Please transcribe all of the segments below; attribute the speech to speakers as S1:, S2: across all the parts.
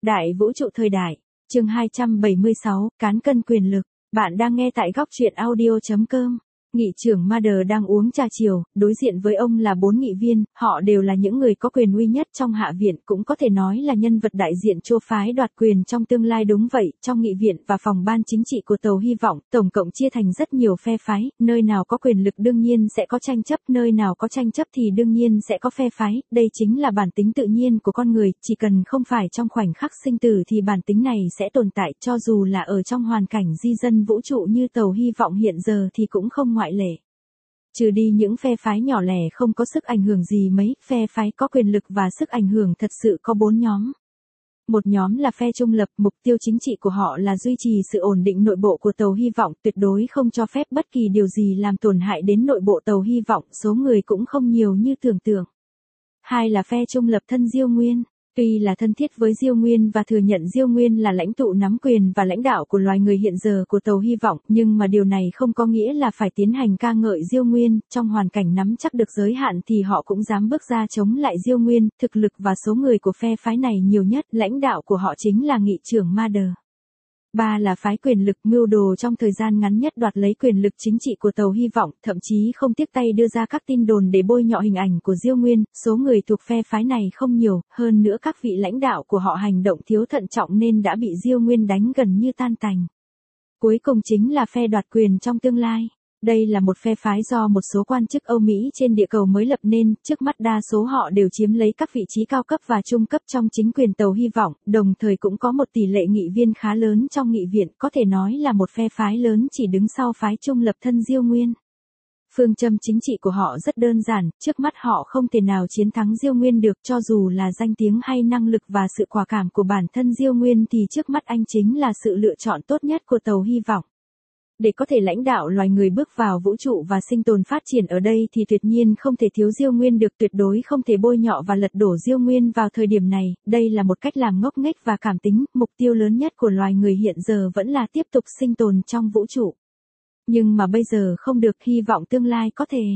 S1: Đại vũ trụ thời đại, chương 276, cán cân quyền lực. Bạn đang nghe tại góc truyện audio.com. Nghị trưởng Mader đang uống trà chiều, đối diện với ông là 4 nghị viên, họ đều là những người có quyền uy nhất trong Hạ viện, cũng có thể nói là nhân vật đại diện cho phái đoạt quyền trong tương lai. Đúng vậy, trong nghị viện và phòng ban chính trị của Tàu Hy vọng, tổng cộng chia thành rất nhiều phe phái, nơi nào có quyền lực đương nhiên sẽ có tranh chấp, nơi nào có tranh chấp thì đương nhiên sẽ có phe phái, đây chính là bản tính tự nhiên của con người, chỉ cần không phải trong khoảnh khắc sinh tử thì bản tính này sẽ tồn tại, cho dù là ở trong hoàn cảnh di dân vũ trụ như Tàu Hy vọng hiện giờ thì cũng không ngoại lệ. Trừ đi những phe phái nhỏ lẻ không có sức ảnh hưởng gì mấy, phe phái có quyền lực và sức ảnh hưởng thật sự có 4 nhóm. Một nhóm là phe trung lập, mục tiêu chính trị của họ là duy trì sự ổn định nội bộ của Tàu Hy vọng, tuyệt đối không cho phép bất kỳ điều gì làm tổn hại đến nội bộ Tàu Hy vọng, số người cũng không nhiều như tưởng tượng. Hai là phe trung lập thân Diêu Nguyên. Tuy là thân thiết với Diêu Nguyên và thừa nhận Diêu Nguyên là lãnh tụ nắm quyền và lãnh đạo của loài người hiện giờ của Tàu Hy vọng, nhưng mà điều này không có nghĩa là phải tiến hành ca ngợi Diêu Nguyên, trong hoàn cảnh nắm chắc được giới hạn thì họ cũng dám bước ra chống lại Diêu Nguyên, thực lực và số người của phe phái này nhiều nhất, lãnh đạo của họ chính là nghị trưởng Mader. Ba là phái quyền lực, mưu đồ trong thời gian ngắn nhất đoạt lấy quyền lực chính trị của Tàu Hy vọng, thậm chí không tiếc tay đưa ra các tin đồn để bôi nhọ hình ảnh của Diêu Nguyên, số người thuộc phe phái này không nhiều, hơn nữa các vị lãnh đạo của họ hành động thiếu thận trọng nên đã bị Diêu Nguyên đánh gần như tan tành. Cuối cùng chính là phe đoạt quyền trong tương lai. Đây là một phe phái do một số quan chức Âu Mỹ trên địa cầu mới lập nên, trước mắt đa số họ đều chiếm lấy các vị trí cao cấp và trung cấp trong chính quyền Tàu Hy vọng, đồng thời cũng có một tỷ lệ nghị viên khá lớn trong nghị viện, có thể nói là một phe phái lớn chỉ đứng sau phái trung lập thân Diêu Nguyên. Phương châm chính trị của họ rất đơn giản, trước mắt họ không thể nào chiến thắng Diêu Nguyên được, cho dù là danh tiếng hay năng lực và sự quả cảm của bản thân Diêu Nguyên thì trước mắt anh chính là sự lựa chọn tốt nhất của Tàu Hy vọng. Để có thể lãnh đạo loài người bước vào vũ trụ và sinh tồn phát triển ở đây thì tuyệt nhiên không thể thiếu Diêu Nguyên được, tuyệt đối không thể bôi nhọ và lật đổ Diêu Nguyên vào thời điểm này, đây là một cách làm ngốc nghếch và cảm tính, mục tiêu lớn nhất của loài người hiện giờ vẫn là tiếp tục sinh tồn trong vũ trụ. Nhưng mà bây giờ không được, hy vọng tương lai có thể.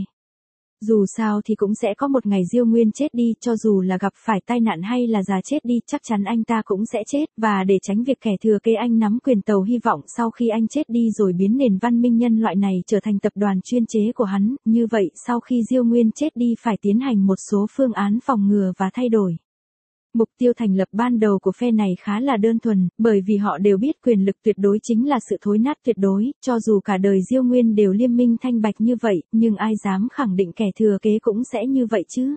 S1: Dù sao thì cũng sẽ có một ngày Diêu Nguyên chết đi, cho dù là gặp phải tai nạn hay là già chết đi, chắc chắn anh ta cũng sẽ chết, và để tránh việc kẻ thừa kế anh nắm quyền Tàu Hy vọng sau khi anh chết đi rồi biến nền văn minh nhân loại này trở thành tập đoàn chuyên chế của hắn, như vậy sau khi Diêu Nguyên chết đi phải tiến hành một số phương án phòng ngừa và thay đổi. Mục tiêu thành lập ban đầu của phe này khá là đơn thuần, bởi vì họ đều biết quyền lực tuyệt đối chính là sự thối nát tuyệt đối, cho dù cả đời Diêu Nguyên đều liêm minh thanh bạch như vậy, nhưng ai dám khẳng định kẻ thừa kế cũng sẽ như vậy chứ.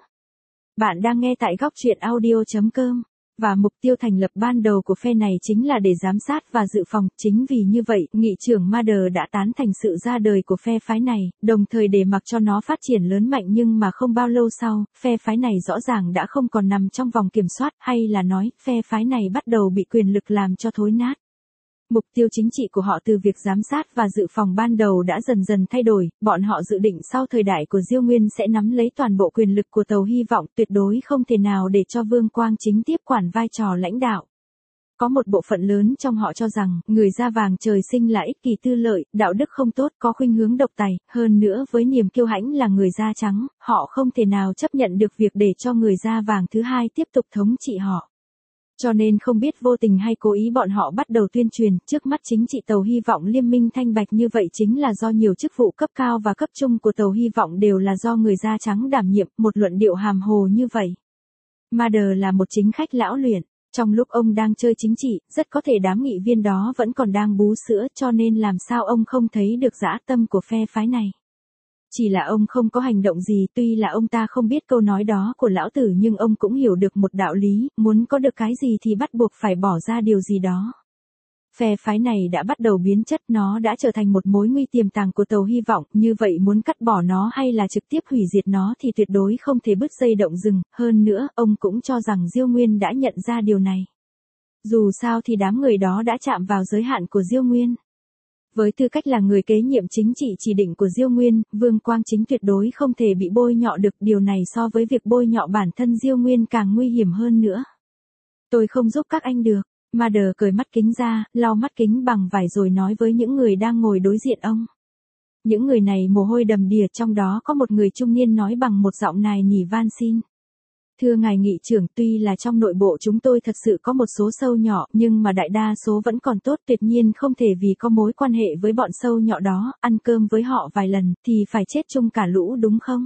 S1: Bạn đang nghe tại góc truyện audio.com. Và mục tiêu thành lập ban đầu của phe này chính là để giám sát và dự phòng, chính vì như vậy, nghị trưởng Mader đã tán thành sự ra đời của phe phái này, đồng thời để mặc cho nó phát triển lớn mạnh, nhưng mà không bao lâu sau, phe phái này rõ ràng đã không còn nằm trong vòng kiểm soát, hay là nói, phe phái này bắt đầu bị quyền lực làm cho thối nát. Mục tiêu chính trị của họ từ việc giám sát và dự phòng ban đầu đã dần dần thay đổi, bọn họ dự định sau thời đại của Diêu Nguyên sẽ nắm lấy toàn bộ quyền lực của Tàu Hy vọng, tuyệt đối không thể nào để cho Vương Quang Chính tiếp quản vai trò lãnh đạo. Có một bộ phận lớn trong họ cho rằng, người da vàng trời sinh là ích kỷ tư lợi, đạo đức không tốt, có khuynh hướng độc tài, hơn nữa với niềm kiêu hãnh là người da trắng, họ không thể nào chấp nhận được việc để cho người da vàng thứ hai tiếp tục thống trị họ. Cho nên không biết vô tình hay cố ý bọn họ bắt đầu tuyên truyền, trước mắt chính trị Tàu Hy vọng liêm minh thanh bạch như vậy chính là do nhiều chức vụ cấp cao và cấp trung của Tàu Hy vọng đều là do người da trắng đảm nhiệm, một luận điệu hàm hồ như vậy. Mader là một chính khách lão luyện, trong lúc ông đang chơi chính trị, rất có thể đám nghị viên đó vẫn còn đang bú sữa, cho nên làm sao ông không thấy được dã tâm của phe phái này. Chỉ là ông không có hành động gì, tuy là ông ta không biết câu nói đó của lão tử nhưng ông cũng hiểu được một đạo lý, muốn có được cái gì thì bắt buộc phải bỏ ra điều gì đó. Phe phái này đã bắt đầu biến chất, nó đã trở thành một mối nguy tiềm tàng của Tàu Hy vọng, như vậy muốn cắt bỏ nó hay là trực tiếp hủy diệt nó thì tuyệt đối không thể bứt dây động rừng, hơn nữa, ông cũng cho rằng Diêu Nguyên đã nhận ra điều này. Dù sao thì đám người đó đã chạm vào giới hạn của Diêu Nguyên. Với tư cách là người kế nhiệm chính trị chỉ định của Diêu Nguyên, Vương Quang Chính tuyệt đối không thể bị bôi nhọ được, điều này so với việc bôi nhọ bản thân Diêu Nguyên càng nguy hiểm hơn nữa. Tôi không giúp các anh được. Mader cởi mắt kính ra, lau mắt kính bằng vải rồi nói với những người đang ngồi đối diện ông. Những người này mồ hôi đầm đìa, trong đó có một người trung niên nói bằng một giọng nài nỉ van xin. Thưa ngài nghị trưởng, tuy là trong nội bộ chúng tôi thật sự có một số sâu nhỏ, nhưng mà đại đa số vẫn còn tốt, tuyệt nhiên không thể vì có mối quan hệ với bọn sâu nhỏ đó, ăn cơm với họ vài lần, thì phải chết chung cả lũ đúng không?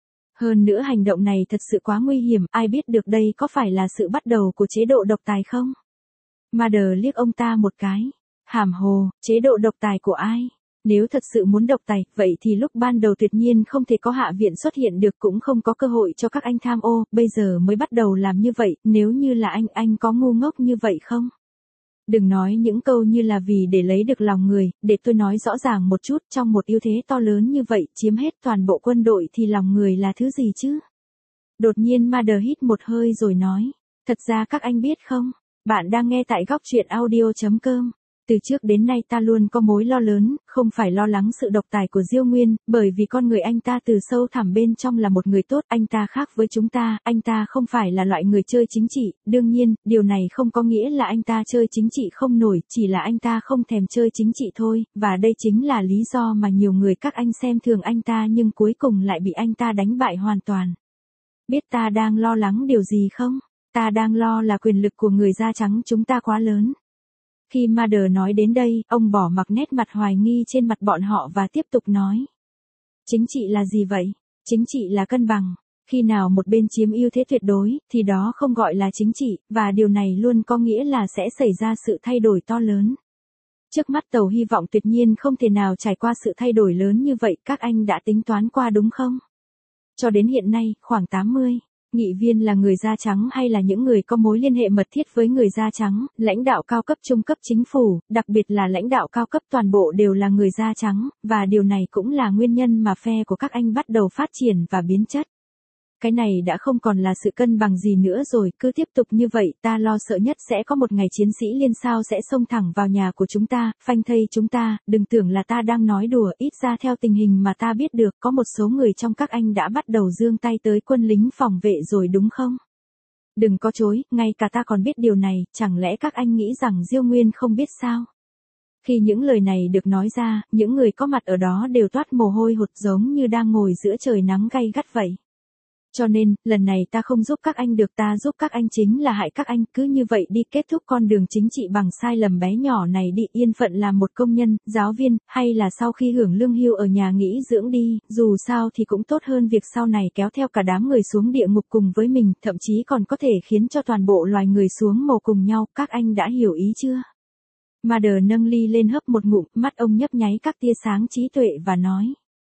S1: Hơn nữa hành động này thật sự quá nguy hiểm, ai biết được đây có phải là sự bắt đầu của chế độ độc tài không? Mother liếc ông ta một cái. Hàm hồ, chế độ độc tài của ai? Nếu thật sự muốn độc tài, vậy thì lúc ban đầu tuyệt nhiên không thể có hạ viện xuất hiện được, cũng không có cơ hội cho các anh tham ô, bây giờ mới bắt đầu làm như vậy, nếu như là anh có ngu ngốc như vậy không? Đừng nói những câu như là vì để lấy được lòng người, để tôi nói rõ ràng một chút, trong một ưu thế to lớn như vậy, chiếm hết toàn bộ quân đội thì lòng người là thứ gì chứ? Đột nhiên Mother hít một hơi rồi nói, thật ra các anh biết không, bạn đang nghe tại góc truyện audio.com. Từ trước đến nay ta luôn có mối lo lớn, không phải lo lắng sự độc tài của Diêu Nguyên, bởi vì con người anh ta từ sâu thẳm bên trong là một người tốt, anh ta khác với chúng ta, anh ta không phải là loại người chơi chính trị, đương nhiên, điều này không có nghĩa là anh ta chơi chính trị không nổi, chỉ là anh ta không thèm chơi chính trị thôi, và đây chính là lý do mà nhiều người các anh xem thường anh ta nhưng cuối cùng lại bị anh ta đánh bại hoàn toàn. Biết ta đang lo lắng điều gì không? Ta đang lo là quyền lực của người da trắng chúng ta quá lớn. Khi Mother nói đến đây, ông bỏ mặc nét mặt hoài nghi trên mặt bọn họ và tiếp tục nói. Chính trị là gì vậy? Chính trị là cân bằng. Khi nào một bên chiếm ưu thế tuyệt đối, thì đó không gọi là chính trị, và điều này luôn có nghĩa là sẽ xảy ra sự thay đổi to lớn. Trước mắt tàu hy vọng tuyệt nhiên không thể nào trải qua sự thay đổi lớn như vậy, các anh đã tính toán qua đúng không? Cho đến hiện nay, khoảng 80. Nghị viên là người da trắng hay là những người có mối liên hệ mật thiết với người da trắng, lãnh đạo cao cấp trung cấp chính phủ, đặc biệt là lãnh đạo cao cấp toàn bộ đều là người da trắng, và điều này cũng là nguyên nhân mà phe của các anh bắt đầu phát triển và biến chất. Cái này đã không còn là sự cân bằng gì nữa rồi, cứ tiếp tục như vậy, ta lo sợ nhất sẽ có một ngày chiến sĩ liên sao sẽ xông thẳng vào nhà của chúng ta, phanh thây chúng ta, đừng tưởng là ta đang nói đùa, ít ra theo tình hình mà ta biết được, có một số người trong các anh đã bắt đầu giương tay tới quân lính phòng vệ rồi đúng không? Đừng có chối, ngay cả ta còn biết điều này, chẳng lẽ các anh nghĩ rằng Diêu Nguyên không biết sao? Khi những lời này được nói ra, những người có mặt ở đó đều toát mồ hôi hột giống như đang ngồi giữa trời nắng gay gắt vậy. Cho nên, lần này ta không giúp các anh được, ta giúp các anh chính là hại các anh, cứ như vậy đi kết thúc con đường chính trị bằng sai lầm bé nhỏ này đi, yên phận làm một công nhân, giáo viên, hay là sau khi hưởng lương hưu ở nhà nghỉ dưỡng đi, dù sao thì cũng tốt hơn việc sau này kéo theo cả đám người xuống địa ngục cùng với mình, thậm chí còn có thể khiến cho toàn bộ loài người xuống mồ cùng nhau, các anh đã hiểu ý chưa? Mother nâng ly lên hớp một ngụm, mắt ông nhấp nháy các tia sáng trí tuệ và nói.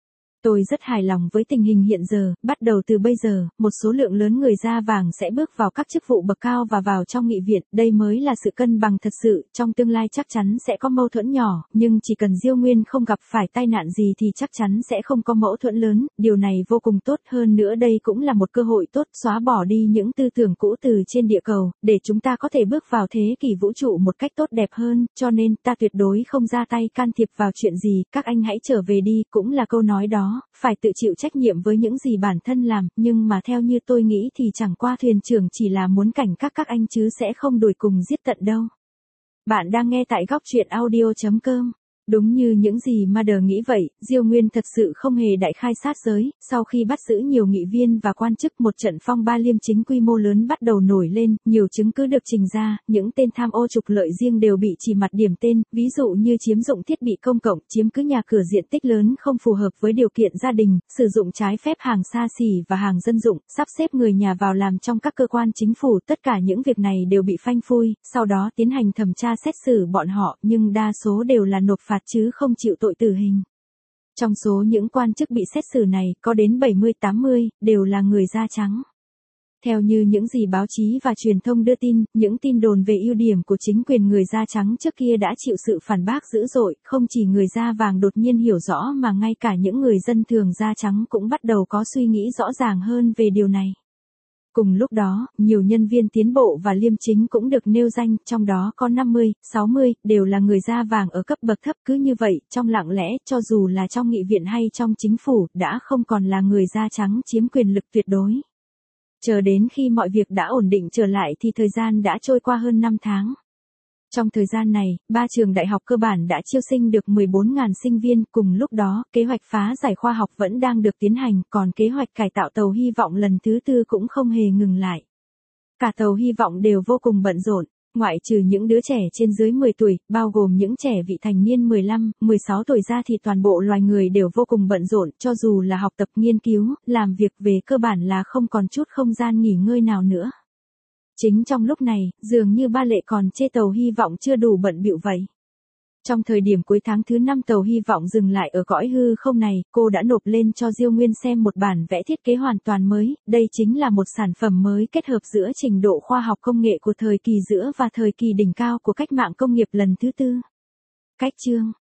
S1: Tôi rất hài lòng với tình hình hiện giờ, bắt đầu từ bây giờ, một số lượng lớn người da vàng sẽ bước vào các chức vụ bậc cao và vào trong nghị viện, đây mới là sự cân bằng thật sự, trong tương lai chắc chắn sẽ có mâu thuẫn nhỏ, nhưng chỉ cần Diêu Nguyên không gặp phải tai nạn gì thì chắc chắn sẽ không có mâu thuẫn lớn, điều này vô cùng tốt, hơn nữa đây cũng là một cơ hội tốt, xóa bỏ đi những tư tưởng cũ từ trên địa cầu, để chúng ta có thể bước vào thế kỷ vũ trụ một cách tốt đẹp hơn, cho nên ta tuyệt đối không ra tay can thiệp vào chuyện gì, các anh hãy trở về đi, cũng là câu nói đó. Phải tự chịu trách nhiệm với những gì bản thân làm, nhưng mà theo như tôi nghĩ thì chẳng qua thuyền trưởng chỉ là muốn cảnh các anh chứ sẽ không đuổi cùng giết tận đâu. Bạn đang nghe tại góc truyện audio.com. Đúng như những gì Mother nghĩ vậy, Diêu Nguyên thật sự không hề đại khai sát giới, sau khi bắt giữ nhiều nghị viên và quan chức, một trận phong ba liêm chính quy mô lớn bắt đầu nổi lên, nhiều chứng cứ được trình ra, những tên tham ô trục lợi riêng đều bị chỉ mặt điểm tên, ví dụ như chiếm dụng thiết bị công cộng, chiếm cứ nhà cửa diện tích lớn không phù hợp với điều kiện gia đình, sử dụng trái phép hàng xa xỉ và hàng dân dụng, sắp xếp người nhà vào làm trong các cơ quan chính phủ, tất cả những việc này đều bị phanh phui, sau đó tiến hành thẩm tra xét xử bọn họ, nhưng đa số đều là nộp phạt chứ không chịu tội tử hình. Trong số những quan chức bị xét xử này, có đến 70-80, đều là người da trắng. Theo như những gì báo chí và truyền thông đưa tin, những tin đồn về ưu điểm của chính quyền người da trắng trước kia đã chịu sự phản bác dữ dội, không chỉ người da vàng đột nhiên hiểu rõ mà ngay cả những người dân thường da trắng cũng bắt đầu có suy nghĩ rõ ràng hơn về điều này. Cùng lúc đó, nhiều nhân viên tiến bộ và liêm chính cũng được nêu danh, trong đó có 50, 60, đều là người da vàng ở cấp bậc thấp, cứ như vậy, trong lặng lẽ, cho dù là trong nghị viện hay trong chính phủ, đã không còn là người da trắng chiếm quyền lực tuyệt đối. Chờ đến khi mọi việc đã ổn định trở lại thì thời gian đã trôi qua hơn 5 tháng. Trong thời gian này, 3 trường đại học cơ bản đã chiêu sinh được 14.000 sinh viên, cùng lúc đó, kế hoạch phá giải khoa học vẫn đang được tiến hành, còn kế hoạch cải tạo tàu hy vọng lần thứ 4 cũng không hề ngừng lại. Cả tàu hy vọng đều vô cùng bận rộn, ngoại trừ những đứa trẻ trên dưới 10 tuổi, bao gồm những trẻ vị thành niên 15, 16 tuổi ra thì toàn bộ loài người đều vô cùng bận rộn, cho dù là học tập nghiên cứu, làm việc về cơ bản là không còn chút không gian nghỉ ngơi nào nữa. Chính trong lúc này, dường như ba Lệ còn chê tàu hy vọng chưa đủ bận bịu vậy. Trong thời điểm cuối tháng thứ 5 tàu hy vọng dừng lại ở cõi hư không này, cô đã nộp lên cho Diêu Nguyên xem một bản vẽ thiết kế hoàn toàn mới, đây chính là một sản phẩm mới kết hợp giữa trình độ khoa học công nghệ của thời kỳ giữa và thời kỳ đỉnh cao của cách mạng công nghiệp lần thứ 4. Cách chương